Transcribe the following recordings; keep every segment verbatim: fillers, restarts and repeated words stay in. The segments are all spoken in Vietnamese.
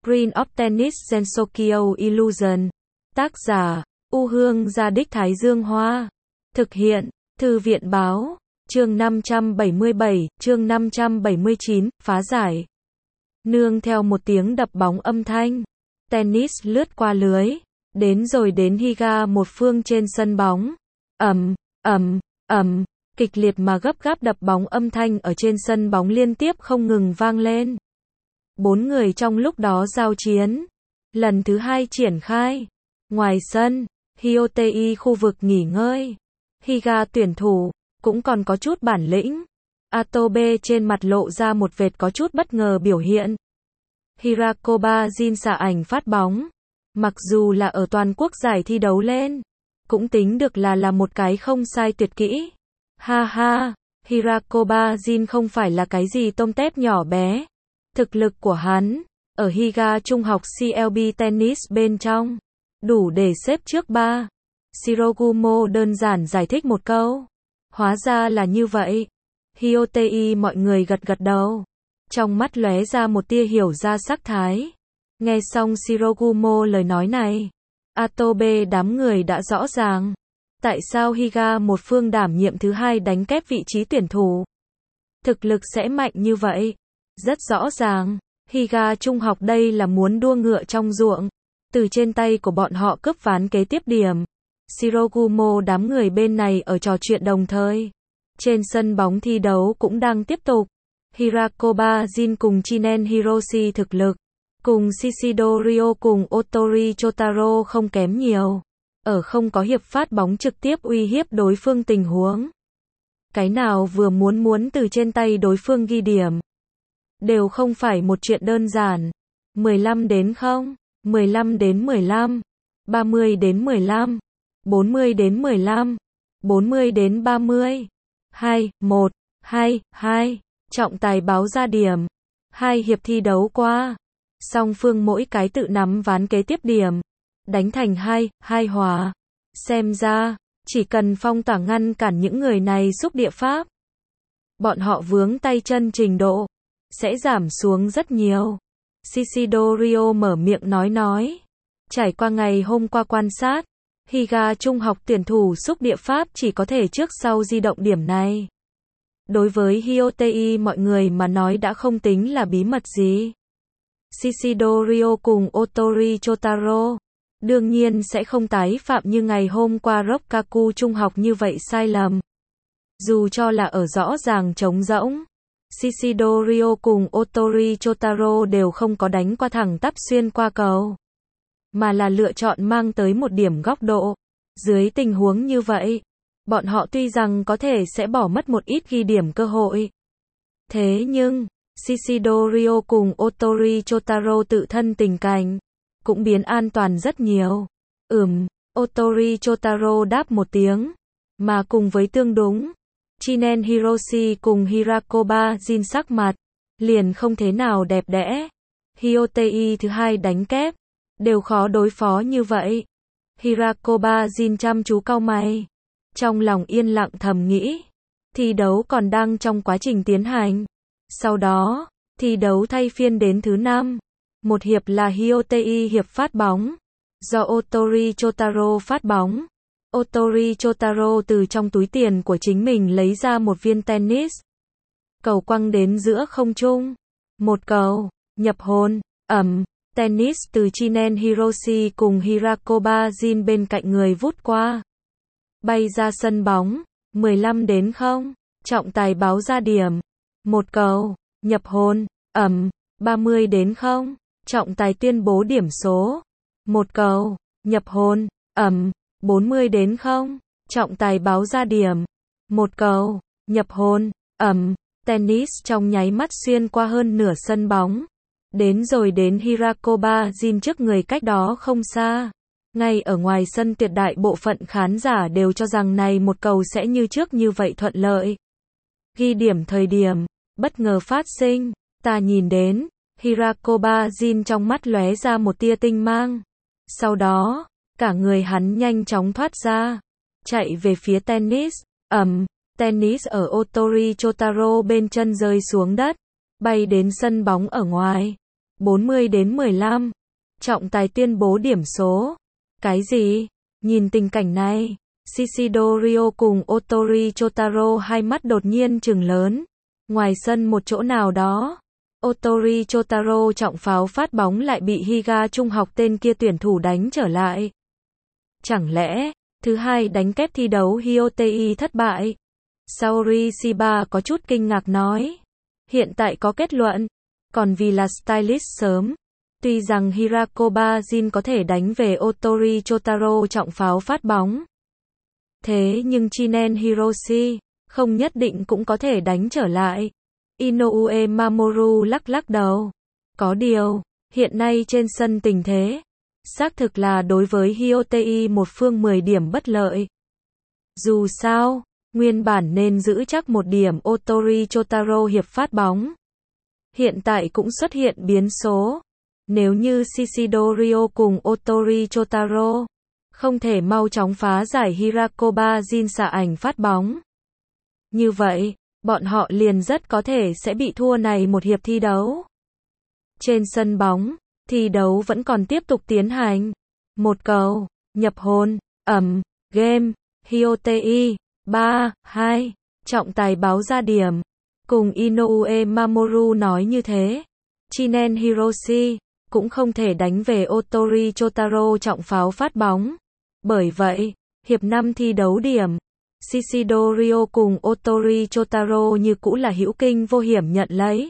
Green of Tennis Gensokyo Illusion. Tác giả, U Hương Gia Đích Thái Dương Hoa. Thực hiện, Thư viện Báo. Chương năm trăm bảy mươi bảy, chương năm trăm bảy mươi chín, phá giải. Nương theo một tiếng đập bóng âm thanh, tennis lướt qua lưới, đến rồi đến Higa một phương trên sân bóng. Ầm, ầm, ầm, kịch liệt mà gấp gáp đập bóng âm thanh ở trên sân bóng liên tiếp không ngừng vang lên. Bốn người trong lúc đó giao chiến. Lần thứ hai triển khai. Ngoài sân, Hyotei khu vực nghỉ ngơi. Higa tuyển thủ, cũng còn có chút bản lĩnh. Atobe trên mặt lộ ra một vệt có chút bất ngờ biểu hiện. Hirakoba Jin xạ ảnh phát bóng. Mặc dù là ở toàn quốc giải thi đấu lên, cũng tính được là là một cái không sai tuyệt kỹ. Ha ha, Hirakoba Jin không phải là cái gì tôm tép nhỏ bé. Thực lực của hắn, ở Higa trung học xê lờ bê Tennis bên trong, đủ để xếp trước ba. Shirogumo đơn giản giải thích một câu. Hóa ra là như vậy. Hyotei mọi người gật gật đầu. Trong mắt lóe ra một tia hiểu ra sắc thái. Nghe xong Shirogumo lời nói này, Atobe đám người đã rõ ràng. Tại sao Higa một phương đảm nhiệm thứ hai đánh kép vị trí tuyển thủ? Thực lực sẽ mạnh như vậy. Rất rõ ràng, Higa trung học đây là muốn đua ngựa trong ruộng. Từ trên tay của bọn họ cướp ván kế tiếp điểm. Shirogumo đám người bên này ở trò chuyện đồng thời. Trên sân bóng thi đấu cũng đang tiếp tục. Hirakoba Jin cùng Chinen Hiroshi thực lực, cùng Shishido Ryo cùng Otori Chotaro không kém nhiều. Ở không có hiệp phát bóng trực tiếp uy hiếp đối phương tình huống. Cái nào vừa muốn muốn từ trên tay đối phương ghi điểm. Đều không phải một chuyện đơn giản. mười lăm đến không, mười lăm đến mười lăm, ba mươi đến mười lăm, bốn mươi đến mười lăm, bốn mươi đến ba mươi. hai, một, hai, hai. Trọng tài báo ra điểm. Hai hiệp thi đấu qua. Song phương mỗi cái tự nắm ván kế tiếp điểm. Đánh thành hai, hai hòa. Xem ra, chỉ cần phong tỏa ngăn cản những người này xúc địa pháp. Bọn họ vướng tay chân trình độ sẽ giảm xuống rất nhiều. Shishido Ryo mở miệng nói nói. Trải qua ngày hôm qua quan sát, Higa trung học tuyển thủ xúc địa pháp chỉ có thể trước sau di động điểm này. Đối với Hyotei mọi người mà nói đã không tính là bí mật gì. Shishido Ryo cùng Otori Chotaro đương nhiên sẽ không tái phạm như ngày hôm qua Rokkaku trung học như vậy sai lầm. Dù cho là ở rõ ràng trống rỗng, Shishido Ryo cùng Otori Chotaro đều không có đánh qua thẳng tắp xuyên qua cầu, mà là lựa chọn mang tới một điểm góc độ. Dưới tình huống như vậy, bọn họ tuy rằng có thể sẽ bỏ mất một ít ghi điểm cơ hội. Thế nhưng, Shishido Ryo cùng Otori Chotaro tự thân tình cảnh cũng biến an toàn rất nhiều. Ừm, Otori Chotaro đáp một tiếng, mà cùng với tương đúng, Chinen Hiroshi cùng Hirakoba Jin sắc mặt liền không thế nào đẹp đẽ. Hyotei thứ hai đánh kép đều khó đối phó như vậy. Hirakoba Jin chăm chú cau mày, trong lòng yên lặng thầm nghĩ, thi đấu còn đang trong quá trình tiến hành. Sau đó, thi đấu thay phiên đến thứ năm. Một hiệp là Hyotei hiệp phát bóng, do Otori Chotaro phát bóng. Otori Chotaro từ trong túi tiền của chính mình lấy ra một viên tennis. Cầu quăng đến giữa không trung. Một cầu, nhập hồn, ầm, tennis từ Chinen Hiroshi cùng Hirakoba Jin bên cạnh người vút qua. Bay ra sân bóng, mười lăm đến không, trọng tài báo ra điểm. Một cầu, nhập hồn, ầm, ba mươi đến không, trọng tài tuyên bố điểm số. Một cầu, nhập hồn, ầm, bốn mươi đến không, trọng tài báo ra điểm. Một cầu, nhập hồn, ầm, tennis trong nháy mắt xuyên qua hơn nửa sân bóng. Đến rồi đến Hirakoba Jin trước người cách đó không xa. Ngay ở ngoài sân tuyệt đại bộ phận khán giả đều cho rằng này một cầu sẽ như trước như vậy thuận lợi. Ghi điểm thời điểm, bất ngờ phát sinh, ta nhìn đến, Hirakoba Jin trong mắt lóe ra một tia tinh mang. Sau đó, cả người hắn nhanh chóng thoát ra, chạy về phía tennis, ầm, tennis ở Otori Chotaro bên chân rơi xuống đất, bay đến sân bóng ở ngoài. bốn mươi đến mười lăm. Trọng tài tuyên bố điểm số. Cái gì? Nhìn tình cảnh này, Shishido cùng Otori Chotaro hai mắt đột nhiên trừng lớn. Ngoài sân một chỗ nào đó, Otori Chotaro trọng pháo phát bóng lại bị Higa trung học tên kia tuyển thủ đánh trở lại. Chẳng lẽ, thứ hai đánh kép thi đấu Hyotei thất bại? Saori Shiba có chút kinh ngạc nói. Hiện tại có kết luận, còn vì là stylist sớm. Tuy rằng Hirakoba Jin có thể đánh về Otori Chotaro trọng pháo phát bóng. Thế nhưng Chinen Hiroshi, không nhất định cũng có thể đánh trở lại. Inoue Mamoru lắc lắc đầu. Có điều, hiện nay trên sân tình thế, xác thực là đối với Hyotei một phương mười điểm bất lợi. Dù sao, nguyên bản nên giữ chắc một điểm Otori Chotaro hiệp phát bóng. Hiện tại cũng xuất hiện biến số. Nếu như Shishido cùng Otori Chotaro không thể mau chóng phá giải Hirakoba Jin xạ ảnh phát bóng, như vậy, bọn họ liền rất có thể sẽ bị thua này một hiệp thi đấu. Trên sân bóng, thi đấu vẫn còn tiếp tục tiến hành. Một cầu, nhập hồn, ẩm, game, Hyotei, ba, hai, trọng tài báo ra điểm. Cùng Inoue Mamoru nói như thế, Chinen Hiroshi cũng không thể đánh về Otori Chotaro trọng pháo phát bóng. Bởi vậy, hiệp năm thi đấu điểm, Shishido cùng Otori Chotaro như cũ là hữu kinh vô hiểm nhận lấy.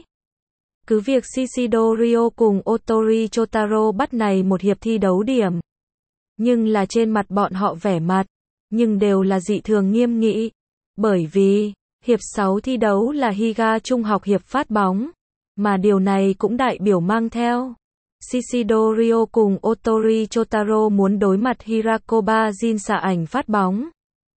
Cứ việc Shishido cùng Otori Chotaro bắt này một hiệp thi đấu điểm, nhưng là trên mặt bọn họ vẻ mặt, nhưng đều là dị thường nghiêm nghị. Bởi vì, hiệp sáu thi đấu là Higa trung học hiệp phát bóng, mà điều này cũng đại biểu mang theo Shishido cùng Otori Chotaro muốn đối mặt Hirakoba Jin xạ ảnh phát bóng.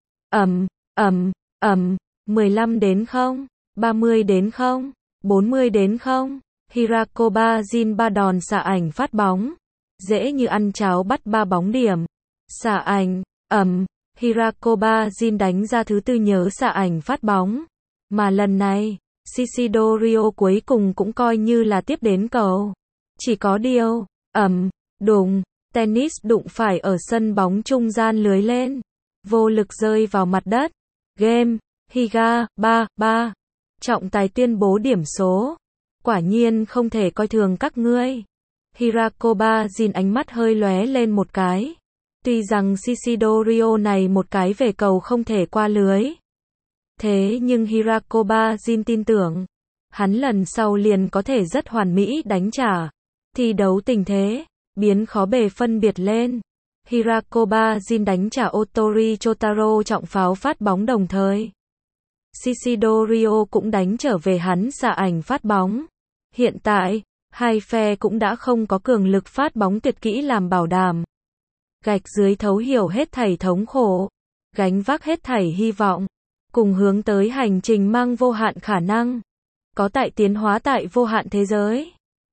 Ầm, ầm, ầm, mười lăm đến không, ba mươi đến không, bốn mươi đến không, Hirakoba Jin ba đòn xạ ảnh phát bóng, dễ như ăn cháo bắt ba bóng điểm. Xạ ảnh, ầm, Hirakoba Jin đánh ra thứ tư nhớ xạ ảnh phát bóng, mà lần này, Shishido cuối cùng cũng coi như là tiếp đến cầu. Chỉ có điều, ầm, đùng, tennis đụng phải ở sân bóng trung gian lưới lên, vô lực rơi vào mặt đất. Game, Higa, ba, ba. Trọng tài tuyên bố điểm số. Quả nhiên không thể coi thường các ngươi. Hirakoba Jin ánh mắt hơi lóe lên một cái. Tuy rằng Shishido này một cái về cầu không thể qua lưới. Thế nhưng Hirakoba Jin tin tưởng, hắn lần sau liền có thể rất hoàn mỹ đánh trả. Thi đấu tình thế, biến khó bề phân biệt lên. Hirakoba Jin đánh trả Otori Chotaro trọng pháo phát bóng đồng thời. Shishido cũng đánh trở về hắn xạ ảnh phát bóng. Hiện tại, hai phe cũng đã không có cường lực phát bóng tuyệt kỹ làm bảo đảm. Gạch dưới thấu hiểu hết thảy thống khổ, gánh vác hết thảy hy vọng, cùng hướng tới hành trình mang vô hạn khả năng. Có tại tiến hóa tại vô hạn thế giới.